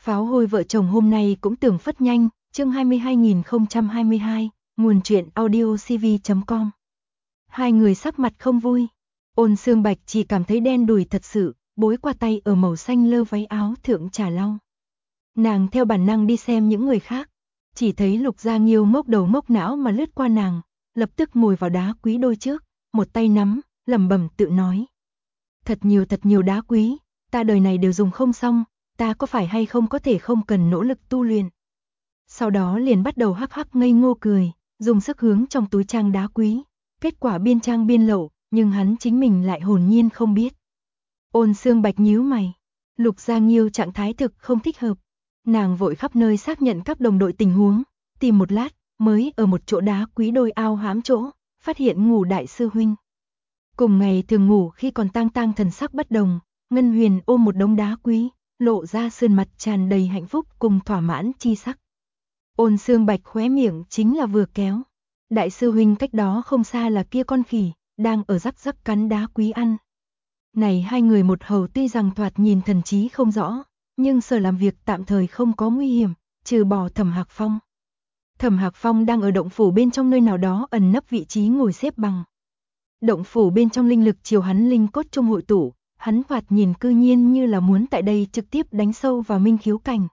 Pháo hôi vợ chồng hôm nay cũng tưởng phất nhanh, chương 22.022, nguồn truyện audiocv.com. Hai người sắc mặt không vui. Ôn Sương Bạch chỉ cảm thấy đen đùi thật sự, bối qua tay ở màu xanh lơ váy áo thượng trà lau. Nàng theo bản năng đi xem những người khác, chỉ thấy Lục Gia Nghiêu mốc đầu mốc não mà lướt qua nàng, lập tức ngồi vào đá quý đôi trước, một tay nắm, lẩm bẩm tự nói. Thật nhiều đá quý, ta đời này đều dùng không xong, ta có phải hay không có thể không cần nỗ lực tu luyện. Sau đó liền bắt đầu hắc hắc ngây ngô cười, dùng sức hướng trong túi trang đá quý, kết quả biên trang biên lậu, nhưng hắn chính mình lại hồn nhiên không biết. Ôn Sương Bạch nhíu mày, Lục Gia Nghiêu trạng thái thực không thích hợp. Nàng vội khắp nơi xác nhận các đồng đội tình huống, tìm một lát, mới ở một chỗ đá quý đôi ao hám chỗ, phát hiện ngủ đại sư huynh. Cùng ngày thường ngủ khi còn tang thần sắc bất đồng, Ngân Huyền ôm một đống đá quý, lộ ra sơn mặt tràn đầy hạnh phúc cùng thỏa mãn chi sắc. Ôn Sương Bạch khóe miệng chính là vừa kéo. Đại sư huynh cách đó không xa là kia con khỉ, đang ở rắc rắc cắn đá quý ăn. Này hai người một hầu tuy rằng thoạt nhìn thần trí không rõ, nhưng sở làm việc tạm thời không có nguy hiểm, trừ bỏ Thẩm Hạc Phong. Thẩm Hạc Phong đang ở động phủ bên trong nơi nào đó ẩn nấp vị trí ngồi xếp bằng. Động phủ bên trong linh lực chiều hắn linh cốt trung hội tụ, hắn thoạt nhìn cư nhiên như là muốn tại đây trực tiếp đánh sâu vào minh khiếu cảnh.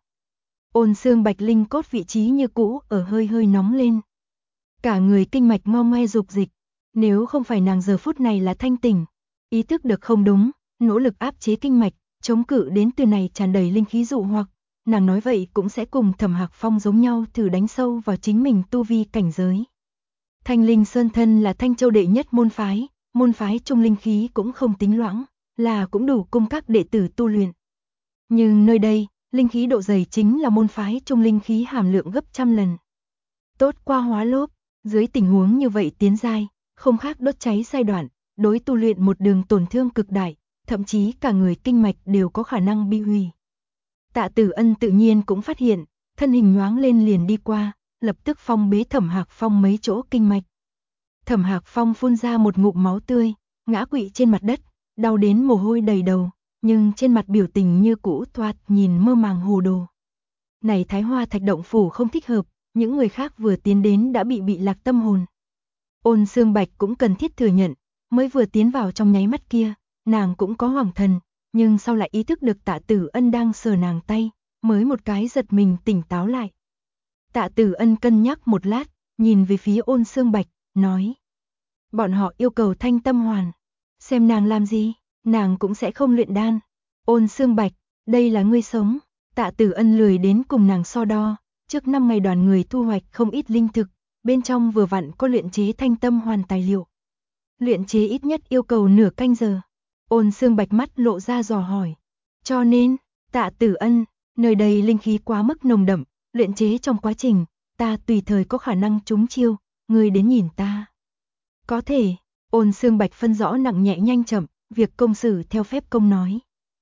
Ôn Sương Bạch linh cốt vị trí như cũ ở hơi nóng lên. Cả người kinh mạch ngo ngoe dục dịch, nếu không phải nàng giờ phút này là thanh tỉnh, ý thức được không đúng, nỗ lực áp chế kinh mạch, chống cự đến từ này tràn đầy linh khí dụ hoặc, nàng nói vậy cũng sẽ cùng Thẩm Hạc Phong giống nhau thử đánh sâu vào chính mình tu vi cảnh giới. Thanh Linh Sơn thân là Thanh Châu đệ nhất môn phái trung linh khí cũng không tính loãng, là cũng đủ cung các đệ tử tu luyện. Nhưng nơi đây, linh khí độ dày chính là môn phái trung linh khí hàm lượng gấp trăm lần. Tốt qua hóa lốp, dưới tình huống như vậy tiến giai, không khác đốt cháy giai đoạn, đối tu luyện một đường tổn thương cực đại, thậm chí cả người kinh mạch đều có khả năng bị hủy. Tạ Tử Ân tự nhiên cũng phát hiện, thân hình nhoáng lên liền đi qua, lập tức phong bế Thẩm Hạc Phong mấy chỗ kinh mạch. Thẩm Hạc Phong phun ra một ngụm máu tươi, ngã quỵ trên mặt đất, đau đến mồ hôi đầy đầu, nhưng trên mặt biểu tình như cũ thoạt nhìn mơ màng hồ đồ. Này Thái Hoa Thạch động phủ không thích hợp, những người khác vừa tiến đến đã bị lạc tâm hồn. Ôn Sương Bạch cũng cần thiết thừa nhận, mới vừa tiến vào trong nháy mắt kia, nàng cũng có hoảng thần, nhưng sau lại ý thức được Tạ Tử Ân đang sờ nàng tay, mới một cái giật mình tỉnh táo lại. Tạ Tử Ân cân nhắc một lát, nhìn về phía Ôn Sương Bạch, nói. Bọn họ yêu cầu thanh tâm hoàn, xem nàng làm gì, nàng cũng sẽ không luyện đan. Ôn Sương Bạch, đây là ngươi sống. Tạ Tử Ân lười đến cùng nàng so đo, trước 5 ngày đoàn người thu hoạch không ít linh thực, bên trong vừa vặn có luyện chế thanh tâm hoàn tài liệu. Luyện chế ít nhất yêu cầu nửa canh giờ. Ôn Sương Bạch mắt lộ ra dò hỏi. Cho nên, Tạ Tử Ân, nơi đây linh khí quá mức nồng đậm, luyện chế trong quá trình, ta tùy thời có khả năng trúng chiêu, ngươi đến nhìn ta. Có thể, Ôn Sương Bạch phân rõ nặng nhẹ nhanh chậm, việc công xử theo phép công nói.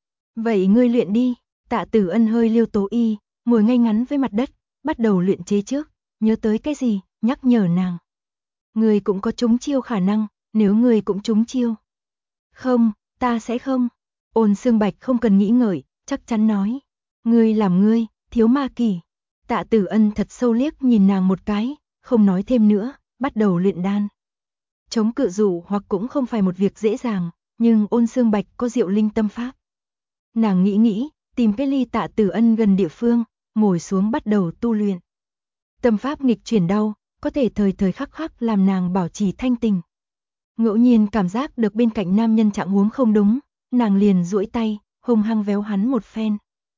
Vậy ngươi luyện đi. Tạ Tử Ân hơi liêu tố y, ngồi ngay ngắn với mặt đất, bắt đầu luyện chế trước, nhớ tới cái gì, nhắc nhở nàng. Ngươi cũng có trúng chiêu khả năng, nếu ngươi cũng trúng chiêu. Không, ta sẽ không. Ôn Sương Bạch không cần nghĩ ngợi, chắc chắn nói. Ngươi làm ngươi, thiếu ma kỳ. Tạ Tử Ân thật sâu liếc nhìn nàng một cái, không nói thêm nữa, bắt đầu luyện đan. Chống cự dụ hoặc cũng không phải một việc dễ dàng, nhưng Ôn Sương Bạch có diệu linh tâm pháp. Nàng nghĩ, tìm cái ly Tạ Tử Ân gần địa phương, ngồi xuống bắt đầu tu luyện. Tâm pháp nghịch chuyển đau, có thể thời khắc làm nàng bảo trì thanh tình. Ngẫu nhiên cảm giác được bên cạnh nam nhân trạng huống không đúng, nàng liền duỗi tay, hung hăng véo hắn một phen.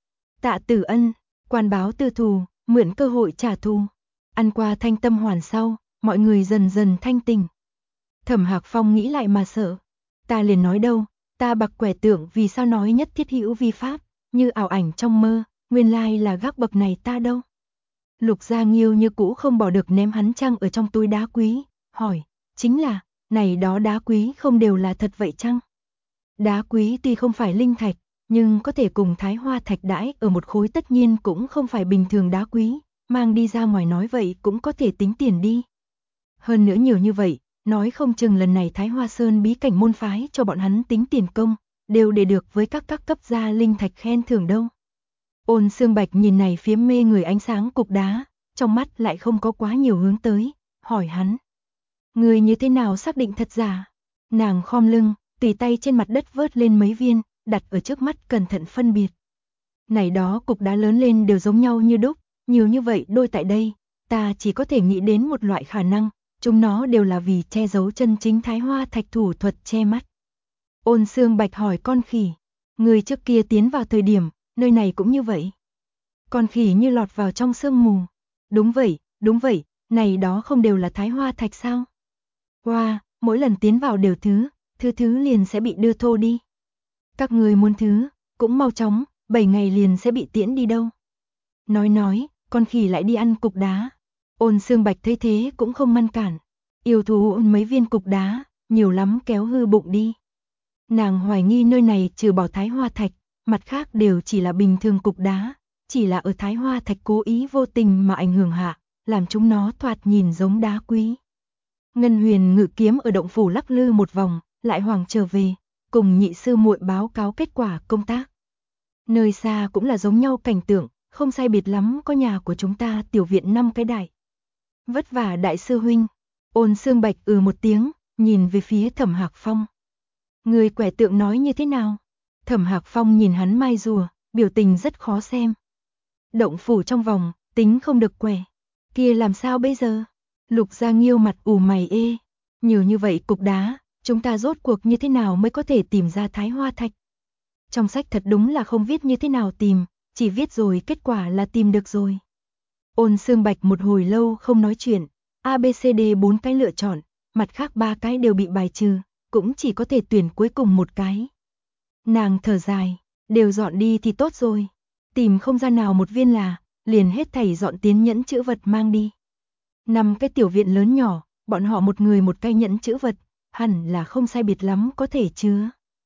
Tạ Tử Ân, quan báo tư thù, mượn cơ hội trả thù. Ăn qua thanh tâm hoàn sau, mọi người dần dần thanh tình. Thẩm Hạc Phong nghĩ lại mà sợ. Ta liền nói đâu, ta bạc quẻ tưởng vì sao nói nhất thiết hữu vi pháp, như ảo ảnh trong mơ, nguyên lai là gác bậc này ta đâu. Lục Gia Nghiêu như cũ không bỏ được ném hắn chăng ở trong túi đá quý, hỏi, chính là, này đó đá quý không đều là thật vậy chăng? Đá quý tuy không phải linh thạch, nhưng có thể cùng Thái Hoa Thạch đãi ở một khối tất nhiên cũng không phải bình thường đá quý, mang đi ra ngoài nói vậy cũng có thể tính tiền đi. Hơn nữa nhiều như vậy, nói không chừng lần này Thái Hoa Sơn bí cảnh môn phái cho bọn hắn tính tiền công, đều để được với các cấp gia linh thạch khen thưởng đâu. Ôn Xương Bạch nhìn này phía mê người ánh sáng cục đá, trong mắt lại không có quá nhiều hướng tới, hỏi hắn. Người như thế nào xác định thật giả? Nàng khom lưng, tùy tay trên mặt đất vớt lên mấy viên, đặt ở trước mắt cẩn thận phân biệt. Này đó cục đá lớn lên đều giống nhau như đúc, nhiều như vậy đôi tại đây, ta chỉ có thể nghĩ đến một loại khả năng, chúng nó đều là vì che giấu chân chính Thái Hoa Thạch thủ thuật che mắt. Ôn Xương Bạch hỏi con khỉ, người trước kia tiến vào thời điểm, nơi này cũng như vậy. Con khỉ như lọt vào trong sương mù. Đúng vậy, này đó không đều là Thái Hoa Thạch sao? Wow, mỗi lần tiến vào đều thứ liền sẽ bị đưa thô đi. Các người muốn thứ, cũng mau chóng, 7 ngày liền sẽ bị tiễn đi đâu. Nói, con khỉ lại đi ăn cục đá. Ôn Xương Bạch thấy thế cũng không ngăn cản. Yêu thú ôn mấy viên cục đá, nhiều lắm kéo hư bụng đi. Nàng hoài nghi nơi này trừ bỏ Thái Hoa Thạch, mặt khác đều chỉ là bình thường cục đá, chỉ là ở Thái Hoa Thạch cố ý vô tình mà ảnh hưởng hạ, làm chúng nó thoạt nhìn giống đá quý. Ngân Huyền ngự kiếm ở động phủ lắc lư một vòng, lại hoàng trở về, cùng nhị sư muội báo cáo kết quả công tác. Nơi xa cũng là giống nhau cảnh tượng, không sai biệt lắm có nhà của chúng ta tiểu viện 5 cái đại. Vất vả đại sư huynh. Ôn Xương Bạch một tiếng, nhìn về phía Thẩm Hạc Phong. Người quẻ tượng nói như thế nào? Thẩm Hạc Phong nhìn hắn mai rùa, biểu tình rất khó xem. Động phủ trong vòng, tính không được quẻ. Kia làm sao bây giờ? Lục Gia Nghiêu mặt ủ mày ê. Nhiều như vậy cục đá, chúng ta rốt cuộc như thế nào mới có thể tìm ra Thái Hoa Thạch? Trong sách thật đúng là không viết như thế nào tìm, chỉ viết rồi kết quả là tìm được rồi. Ôn Xương Bạch một hồi lâu không nói chuyện, ABCD 4 cái lựa chọn, mặt khác 3 cái đều bị bài trừ, cũng chỉ có thể tuyển cuối cùng một cái. Nàng thở dài, đều dọn đi thì tốt rồi, tìm không ra nào một viên là, liền hết thảy dọn tiến nhẫn chữ vật mang đi. 5 cái tiểu viện lớn nhỏ, bọn họ một người một cái nhẫn chữ vật, hẳn là không sai biệt lắm có thể chứa.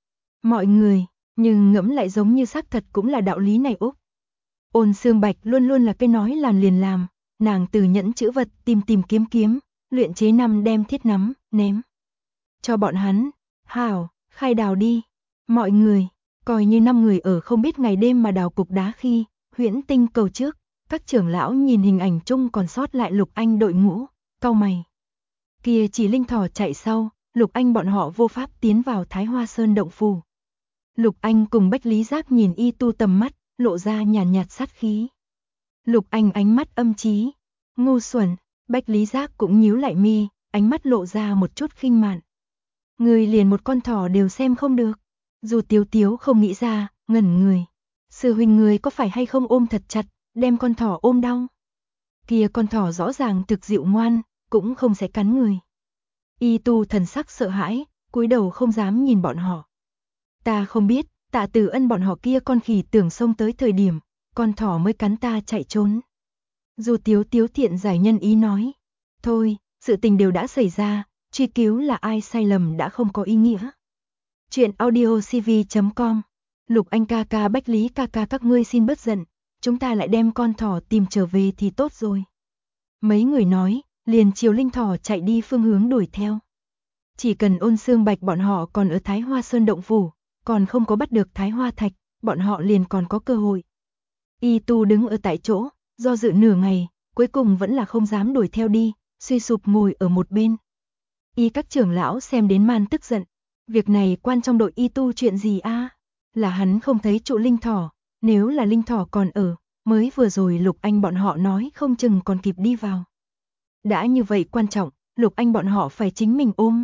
Mọi người, nhưng ngẫm lại giống như xác thật cũng là đạo lý này Úc. Ôn Xương Bạch luôn luôn là cái nói làm liền làm, nàng từ nhẫn chữ vật tìm kiếm, luyện chế 5 đem thiết nắm, ném. Cho bọn hắn, hảo, khai đào đi. Mọi người, coi như 5 người ở không biết ngày đêm mà đào cục đá khi, Huyễn Tinh cầu trước, các trưởng lão nhìn hình ảnh chung còn sót lại Lục Anh đội ngũ, cau mày. Kia chỉ linh thỏ chạy sau, Lục Anh bọn họ vô pháp tiến vào Thái Hoa Sơn động phủ. Lục Anh cùng Bách Lý Giác nhìn y tu tầm mắt, lộ ra nhàn nhạt sát khí. Lục Anh ánh mắt âm trí, ngu xuẩn, Bách Lý Giác cũng nhíu lại mi, ánh mắt lộ ra một chút khinh mạn. Người liền một con thỏ đều xem không được. Dù Tiếu Tiếu không nghĩ ra, ngẩn người. Sư huynh người có phải hay không ôm thật chặt, đem con thỏ ôm đau. Kia con thỏ rõ ràng thực dịu ngoan, cũng không sẽ cắn người. Y tu thần sắc sợ hãi, cúi đầu không dám nhìn bọn họ. Ta không biết, Tạ Tử Ân bọn họ kia con khỉ tưởng xông tới thời điểm, con thỏ mới cắn ta chạy trốn. Dù Tiếu Tiếu thiện giải nhân ý nói. Thôi, sự tình đều đã xảy ra, truy cứu là ai sai lầm đã không có ý nghĩa. Chuyện audio cv.com. Lục Anh ca ca Bách Lý ca ca các ngươi xin bớt giận, chúng ta lại đem con thỏ tìm trở về thì tốt rồi. Mấy người nói, liền chiều linh thỏ chạy đi phương hướng đuổi theo. Chỉ cần Ôn Xương Bạch bọn họ còn ở Thái Hoa Sơn động phủ, còn không có bắt được Thái Hoa Thạch, bọn họ liền còn có cơ hội. Y tu đứng ở tại chỗ, do dự nửa ngày, cuối cùng vẫn là không dám đuổi theo đi, suy sụp ngồi ở một bên. Y các trưởng lão xem đến man tức giận, việc này quan trong đội y tu chuyện gì a? Là hắn không thấy trụ linh thỏ, nếu là linh thỏ còn ở, mới vừa rồi Lục Anh bọn họ nói không chừng còn kịp đi vào. Đã như vậy quan trọng, Lục Anh bọn họ phải chính mình ôm.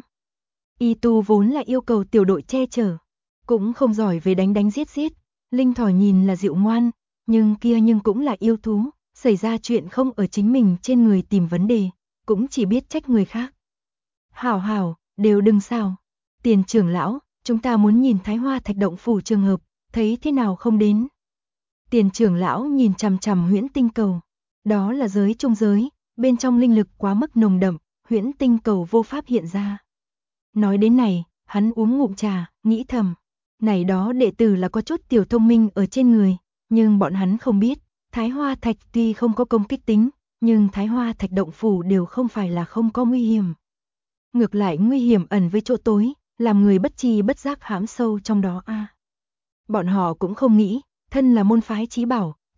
Y tu vốn là yêu cầu tiểu đội che chở, cũng không giỏi về đánh giết, linh thỏ nhìn là dịu ngoan, nhưng cũng là yêu thú, xảy ra chuyện không ở chính mình trên người tìm vấn đề, cũng chỉ biết trách người khác. Hảo, đều đừng sao. Tiền trưởng lão, chúng ta muốn nhìn Thái Hoa Thạch động phủ trường hợp, thấy thế nào không đến. Tiền trưởng lão nhìn chằm chằm Huyễn Tinh cầu, đó là giới trung giới, bên trong linh lực quá mức nồng đậm, Huyễn Tinh cầu vô pháp hiện ra. Nói đến này, hắn uống ngụm trà, nghĩ thầm, này đó đệ tử là có chút tiểu thông minh ở trên người, nhưng bọn hắn không biết, Thái Hoa Thạch tuy không có công kích tính, nhưng Thái Hoa Thạch động phủ đều không phải là không có nguy hiểm. Ngược lại nguy hiểm ẩn với chỗ tối, làm người bất tri bất giác hãm sâu trong đó a. Bọn họ cũng không nghĩ, thân là môn phái chí bảo,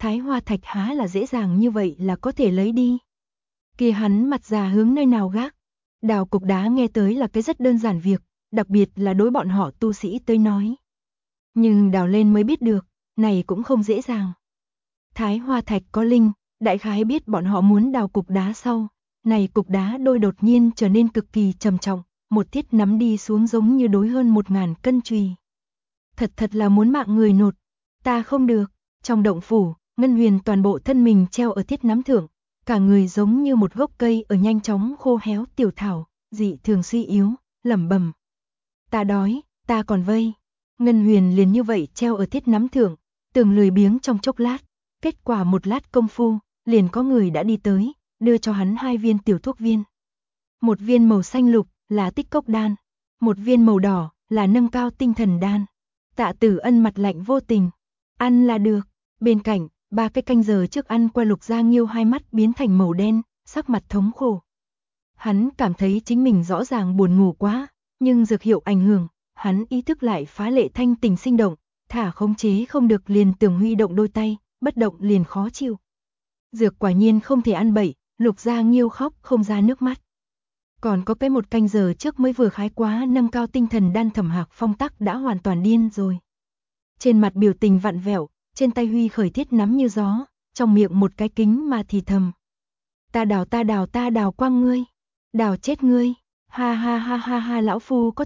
Thái Hoa Thạch há là dễ dàng như vậy là có thể lấy đi. Kia hắn mặt già hướng nơi nào gác. Đào cục đá nghe tới là cái rất đơn giản việc, đặc biệt là đối bọn họ tu sĩ tới nói. Nhưng đào lên mới biết được, này cũng không dễ dàng. Thái Hoa Thạch có linh, đại khái biết bọn họ muốn đào cục đá sau. Này cục đá đôi đột nhiên trở nên cực kỳ trầm trọng, một thiết nắm đi xuống giống như đối hơn 1000 cân chùy. Thật là muốn mạng người nột, ta không được. Trong động phủ, Ngân Huyền toàn bộ thân mình treo ở thiết nắm thượng, cả người giống như một gốc cây ở nhanh chóng khô héo tiểu thảo, dị thường suy yếu, lẩm bẩm. Ta đói, ta còn vây. Ngân Huyền liền như vậy treo ở thiết nắm thượng, tưởng lười biếng trong chốc lát, kết quả một lát công phu, liền có người đã đi tới, đưa cho hắn 2 viên tiểu thuốc viên. Một viên màu xanh lục là tích cốc đan, một viên màu đỏ là nâng cao tinh thần đan. Tạ Tử Ân mặt lạnh vô tình, ăn là được. Bên cạnh, 3 cái canh giờ trước ăn qua Lục Gia Nghiêu hai mắt biến thành màu đen, sắc mặt thống khổ. Hắn cảm thấy chính mình rõ ràng buồn ngủ quá, nhưng dược hiệu ảnh hưởng, hắn ý thức lại phá lệ thanh tình sinh động, thả khống chế không được liền tưởng huy động đôi tay, bất động liền khó chịu. Dược quả nhiên không thể ăn bậy, Lục Gia Nghiêu khóc không ra nước mắt. Còn có cái 1 canh giờ trước mới vừa khái quá nâng cao tinh thần đan Thẩm Hạc Phong tắc đã hoàn toàn điên rồi. Trên mặt biểu tình vặn vẹo, trên tay huy khởi thiết nắm như gió, trong miệng một cái kính mà thì thầm. Ta đào quang ngươi, đào chết ngươi, ha ha ha ha ha lão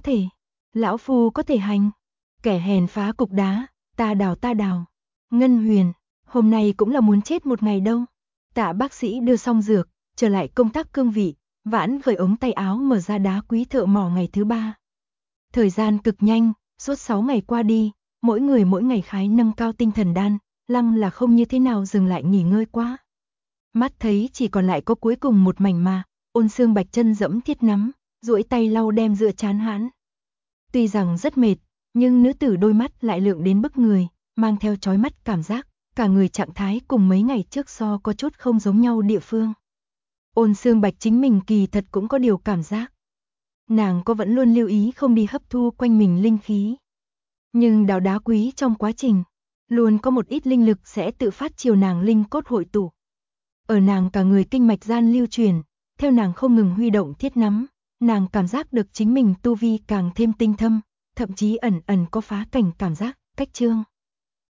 phu có thể hành, kẻ hèn phá cục đá, ta đào. Ngân Huyền, hôm nay cũng là muốn chết một ngày đâu. Tạ bác sĩ đưa xong dược, trở lại công tác cương vị, vãn khởi ống tay áo mở ra đá quý thợ mỏ ngày thứ 3. Thời gian cực nhanh, suốt 6 ngày qua đi, mỗi người mỗi ngày khái nâng cao tinh thần đan, lăng là không như thế nào dừng lại nghỉ ngơi quá. Mắt thấy chỉ còn lại có cuối cùng một mảnh mà, Ôn Xương Bạch chân dẫm thiết nắm, duỗi tay lau đem dựa chán hãn. Tuy rằng rất mệt, nhưng nữ tử đôi mắt lại lượng đến bức người, mang theo chói mắt cảm giác, cả người trạng thái cùng mấy ngày trước so có chút không giống nhau địa phương. Ôn Xương Bạch chính mình kỳ thật cũng có điều cảm giác. Nàng có vẫn luôn lưu ý không đi hấp thu quanh mình linh khí. Nhưng đào đá quý trong quá trình, luôn có một ít linh lực sẽ tự phát chiều nàng linh cốt hội tụ. Ở nàng cả người kinh mạch gian lưu truyền, theo nàng không ngừng huy động thiết nắm, nàng cảm giác được chính mình tu vi càng thêm tinh thâm, thậm chí ẩn ẩn có phá cảnh cảm giác, cách trương.